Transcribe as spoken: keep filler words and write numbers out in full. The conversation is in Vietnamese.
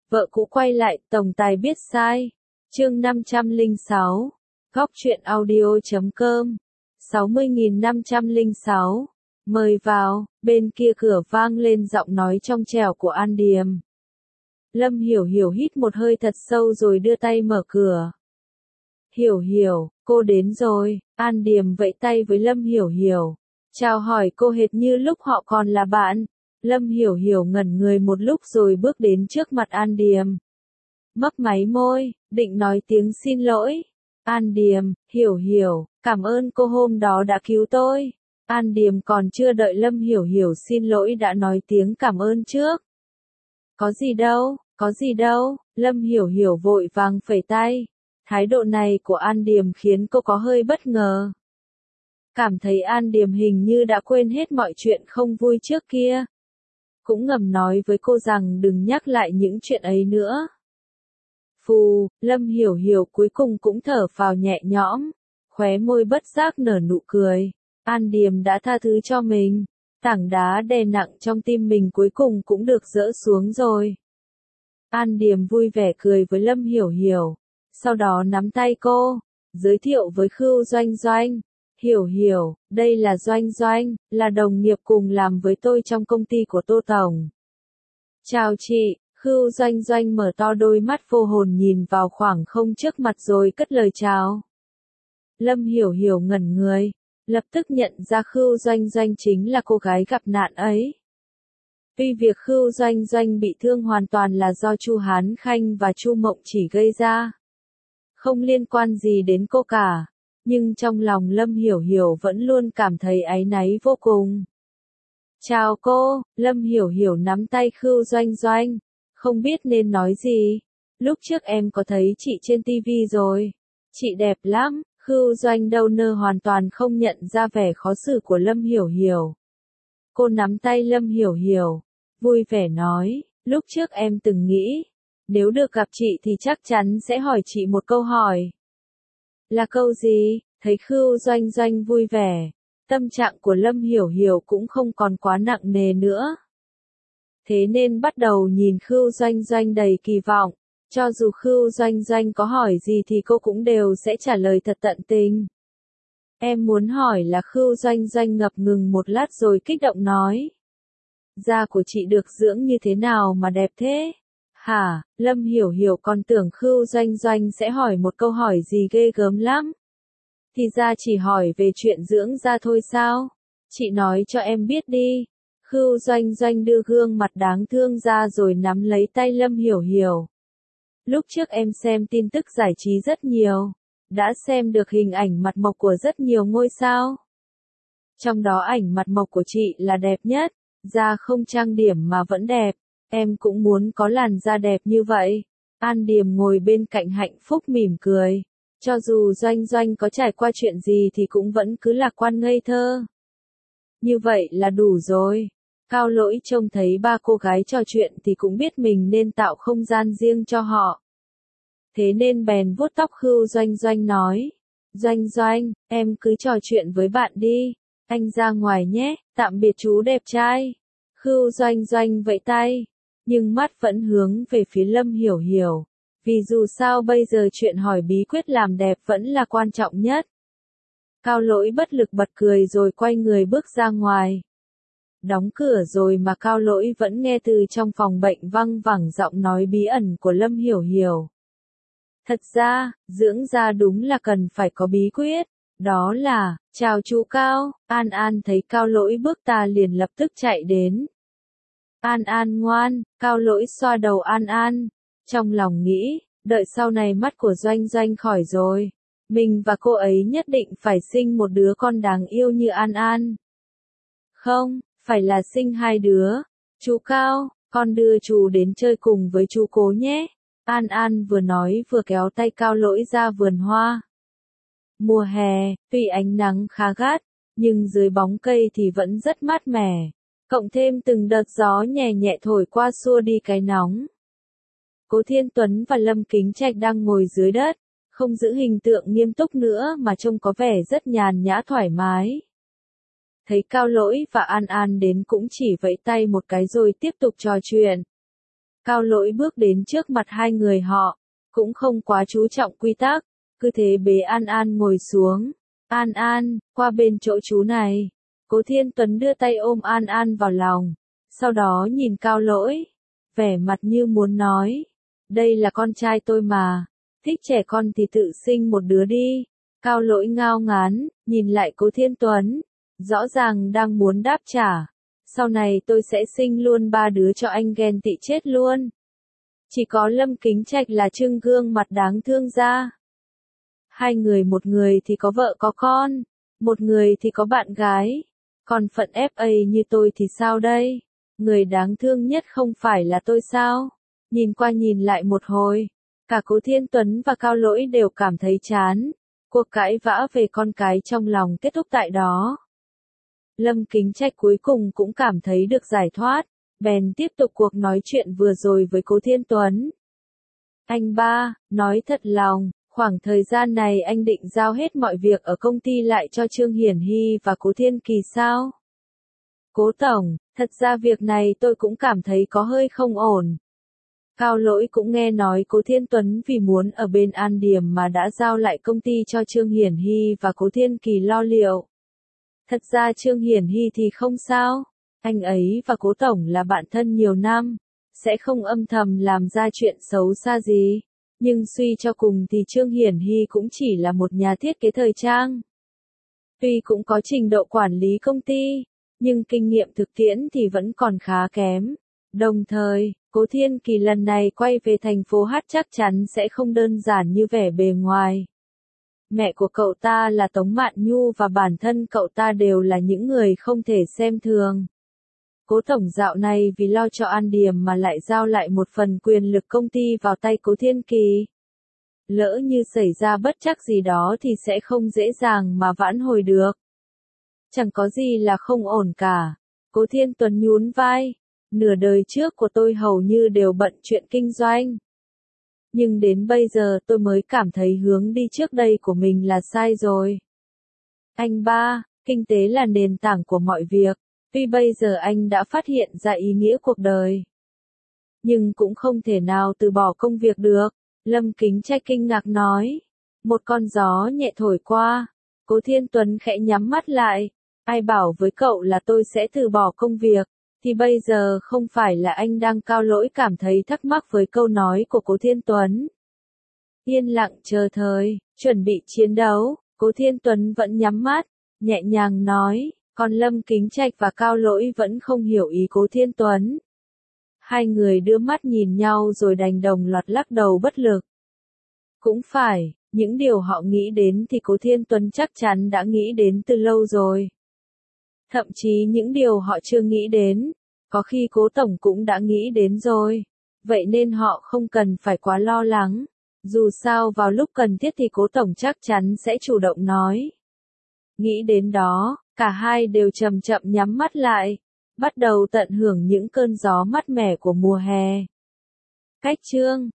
Vợ cũ quay lại, tổng tài biết sai. Chương năm trăm lẻ sáu. Góc truyện audio chấm com. sáu mươi nghìn năm trăm lẻ sáu. Mời vào, bên kia cửa vang lên giọng nói trong trẻo của An Điềm. Lâm Hiểu Hiểu hít một hơi thật sâu rồi đưa tay mở cửa. Hiểu Hiểu, cô đến rồi. An Điềm vẫy tay với Lâm Hiểu Hiểu. Chào hỏi cô hệt như lúc họ còn là bạn. Lâm Hiểu Hiểu ngẩn người một lúc rồi bước đến trước mặt An Điềm. Mấp máy môi, định nói tiếng xin lỗi. An Điềm, Hiểu Hiểu, cảm ơn cô hôm đó đã cứu tôi. An Điềm còn chưa đợi Lâm Hiểu Hiểu xin lỗi đã nói tiếng cảm ơn trước. Có gì đâu, có gì đâu, Lâm Hiểu Hiểu vội vàng phẩy tay. Thái độ này của An Điềm khiến cô có hơi bất ngờ. Cảm thấy An Điềm hình như đã quên hết mọi chuyện không vui trước kia. Cũng ngầm nói với cô rằng đừng nhắc lại những chuyện ấy nữa. Phù, Lâm Hiểu Hiểu cuối cùng cũng thở phào nhẹ nhõm, khóe môi bất giác nở nụ cười. An Điềm đã tha thứ cho mình, tảng đá đè nặng trong tim mình cuối cùng cũng được dỡ xuống rồi. An Điềm vui vẻ cười với Lâm Hiểu Hiểu, sau đó nắm tay cô, giới thiệu với Khưu Doanh Doanh. Hiểu Hiểu, đây là Doanh Doanh, là đồng nghiệp cùng làm với tôi trong công ty của Tô Tổng. Chào chị. Khưu Doanh Doanh mở to đôi mắt vô hồn nhìn vào khoảng không trước mặt rồi cất lời chào. Lâm Hiểu Hiểu ngẩn người, lập tức nhận ra Khưu Doanh Doanh chính là cô gái gặp nạn ấy. Tuy việc Khưu Doanh Doanh bị thương hoàn toàn là do Chu Hán Khanh và Chu Mộng Chỉ gây ra, không liên quan gì đến cô cả, nhưng trong lòng Lâm Hiểu Hiểu vẫn luôn cảm thấy áy náy vô cùng. Chào cô, Lâm Hiểu Hiểu nắm tay Khưu Doanh Doanh. Không biết nên nói gì. Lúc trước em có thấy chị trên tivi rồi. Chị đẹp lắm. Khưu Doanh đâu nơ hoàn toàn không nhận ra vẻ khó xử của Lâm Hiểu Hiểu. Cô nắm tay Lâm Hiểu Hiểu, vui vẻ nói, lúc trước em từng nghĩ, nếu được gặp chị thì chắc chắn sẽ hỏi chị một câu hỏi. Là câu gì? Thấy Khưu Doanh Doanh vui vẻ, tâm trạng của Lâm Hiểu Hiểu cũng không còn quá nặng nề nữa. Thế nên bắt đầu nhìn Khưu Doanh Doanh đầy kỳ vọng, cho dù Khưu Doanh Doanh có hỏi gì thì cô cũng đều sẽ trả lời thật tận tình. Em muốn hỏi là Khưu Doanh Doanh ngập ngừng một lát rồi kích động nói. Da của chị được dưỡng như thế nào mà đẹp thế? Hả, Lâm Hiểu Hiểu còn tưởng Khưu Doanh Doanh sẽ hỏi một câu hỏi gì ghê gớm lắm. Thì ra chỉ hỏi về chuyện dưỡng da thôi sao? Chị nói cho em biết đi. Khưu Doanh Doanh đưa gương mặt đáng thương ra rồi nắm lấy tay Lâm Hiểu Hiểu. Lúc trước em xem tin tức giải trí rất nhiều, đã xem được hình ảnh mặt mộc của rất nhiều ngôi sao. Trong đó ảnh mặt mộc của chị là đẹp nhất, da không trang điểm mà vẫn đẹp, em cũng muốn có làn da đẹp như vậy. An Điềm ngồi bên cạnh hạnh phúc mỉm cười, cho dù Doanh Doanh có trải qua chuyện gì thì cũng vẫn cứ lạc quan ngây thơ. Như vậy là đủ rồi. Cao Lỗi trông thấy ba cô gái trò chuyện thì cũng biết mình nên tạo không gian riêng cho họ. Thế nên bèn vuốt tóc Khưu Doanh Doanh nói. Doanh Doanh, em cứ trò chuyện với bạn đi. Anh ra ngoài nhé, tạm biệt chú đẹp trai. Khưu Doanh Doanh vẫy tay, nhưng mắt vẫn hướng về phía Lâm Hiểu Hiểu. Vì dù sao bây giờ chuyện hỏi bí quyết làm đẹp vẫn là quan trọng nhất. Cao Lỗi bất lực bật cười rồi quay người bước ra ngoài. Đóng cửa rồi mà Cao Lỗi vẫn nghe từ trong phòng bệnh văng vẳng giọng nói bí ẩn của Lâm Hiểu Hiểu. Thật ra, dưỡng da đúng là cần phải có bí quyết. Đó là, chào chú Cao. An An thấy Cao Lỗi bước ta liền lập tức chạy đến. An An ngoan. Cao Lỗi xoa đầu An An. Trong lòng nghĩ, đợi sau này mắt của Doanh Doanh khỏi rồi, mình và cô ấy nhất định phải sinh một đứa con đáng yêu như An An. Không, phải là sinh hai đứa. Chú Cao, con đưa chú đến chơi cùng với chú Cố nhé. An An vừa nói vừa kéo tay Cao Lỗi ra vườn hoa. Mùa hè, tuy ánh nắng khá gắt, nhưng dưới bóng cây thì vẫn rất mát mẻ. Cộng thêm từng đợt gió nhẹ nhẹ thổi qua xua đi cái nóng. Cố Thiên Tuấn và Lâm Kính Trạch đang ngồi dưới đất, không giữ hình tượng nghiêm túc nữa mà trông có vẻ rất nhàn nhã thoải mái. Thấy Cao Lỗi và An An đến cũng chỉ vẫy tay một cái rồi tiếp tục trò chuyện. Cao Lỗi bước đến trước mặt hai người họ, cũng không quá chú trọng quy tắc, cứ thế bế An An ngồi xuống. An An, qua bên chỗ chú này. Cố Thiên Tuấn đưa tay ôm An An vào lòng, sau đó nhìn Cao Lỗi, vẻ mặt như muốn nói, đây là con trai tôi mà, thích trẻ con thì tự sinh một đứa đi. Cao Lỗi ngao ngán, nhìn lại Cố Thiên Tuấn, rõ ràng đang muốn đáp trả, sau này tôi sẽ sinh luôn ba đứa cho anh ghen tị chết luôn. Chỉ có Lâm Kính Trạch là trưng gương mặt đáng thương ra. Hai người, một người thì có vợ có con, một người thì có bạn gái, còn phận ép a như tôi thì sao đây? Người đáng thương nhất không phải là tôi sao? Nhìn qua nhìn lại một hồi, cả Cố Thiên Tuấn và Cao Lỗi đều cảm thấy chán. Cuộc cãi vã về con cái trong lòng kết thúc tại đó. Lâm Kính Trạch cuối cùng cũng cảm thấy được giải thoát, bèn tiếp tục cuộc nói chuyện vừa rồi với Cố Thiên Tuấn. Anh ba, nói thật lòng, khoảng thời gian này anh định giao hết mọi việc ở công ty lại cho Trương Hiển Hy và Cố Thiên Kỳ sao? Cố Tổng, thật ra việc này tôi cũng cảm thấy có hơi không ổn. Cao Lỗi cũng nghe nói Cố Thiên Tuấn vì muốn ở bên An Điểm mà đã giao lại công ty cho Trương Hiển Hy và Cố Thiên Kỳ lo liệu. Thật ra Trương Hiển Hy thì không sao, anh ấy và Cố Tổng là bạn thân nhiều năm, sẽ không âm thầm làm ra chuyện xấu xa gì. Nhưng suy cho cùng thì Trương Hiển Hy cũng chỉ là một nhà thiết kế thời trang. Tuy cũng có trình độ quản lý công ty, nhưng kinh nghiệm thực tiễn thì vẫn còn khá kém. Đồng thời, Cố Thiên Kỳ lần này quay về thành phố Hát chắc chắn sẽ không đơn giản như vẻ bề ngoài. Mẹ của cậu ta là Tống Mạn Nhu và bản thân cậu ta đều là những người không thể xem thường. Cố Tổng dạo này vì lo cho An Điểm mà lại giao lại một phần quyền lực công ty vào tay Cố Thiên Kỳ. Lỡ như xảy ra bất trắc gì đó thì sẽ không dễ dàng mà vãn hồi được. Chẳng có gì là không ổn cả. Cố Thiên Tuấn nhún vai. Nửa đời trước của tôi hầu như đều bận chuyện kinh doanh. Nhưng đến bây giờ tôi mới cảm thấy hướng đi trước đây của mình là sai rồi. Anh ba, kinh tế là nền tảng của mọi việc. Tuy bây giờ anh đã phát hiện ra ý nghĩa cuộc đời, nhưng cũng không thể nào từ bỏ công việc được. Lâm Kính Trạch kinh ngạc nói. Một con gió nhẹ thổi qua. Cố Thiên Tuấn khẽ nhắm mắt lại. Ai bảo với cậu là tôi sẽ từ bỏ công việc, thì bây giờ không phải là anh đang Cao Lỗi cảm thấy thắc mắc với câu nói của Cố Thiên Tuấn. Yên lặng chờ thời, chuẩn bị chiến đấu, Cố Thiên Tuấn vẫn nhắm mắt, nhẹ nhàng nói, còn Lâm Kính Trạch và Cao Lỗi vẫn không hiểu ý Cố Thiên Tuấn. Hai người đưa mắt nhìn nhau rồi đành đồng loạt lắc đầu bất lực. Cũng phải, những điều họ nghĩ đến thì Cố Thiên Tuấn chắc chắn đã nghĩ đến từ lâu rồi. Thậm chí những điều họ chưa nghĩ đến, có khi Cố Tổng cũng đã nghĩ đến rồi. Vậy nên họ không cần phải quá lo lắng. Dù sao vào lúc cần thiết thì Cố Tổng chắc chắn sẽ chủ động nói. Nghĩ đến đó, cả hai đều chậm chậm nhắm mắt lại, bắt đầu tận hưởng những cơn gió mát mẻ của mùa hè. Cách chương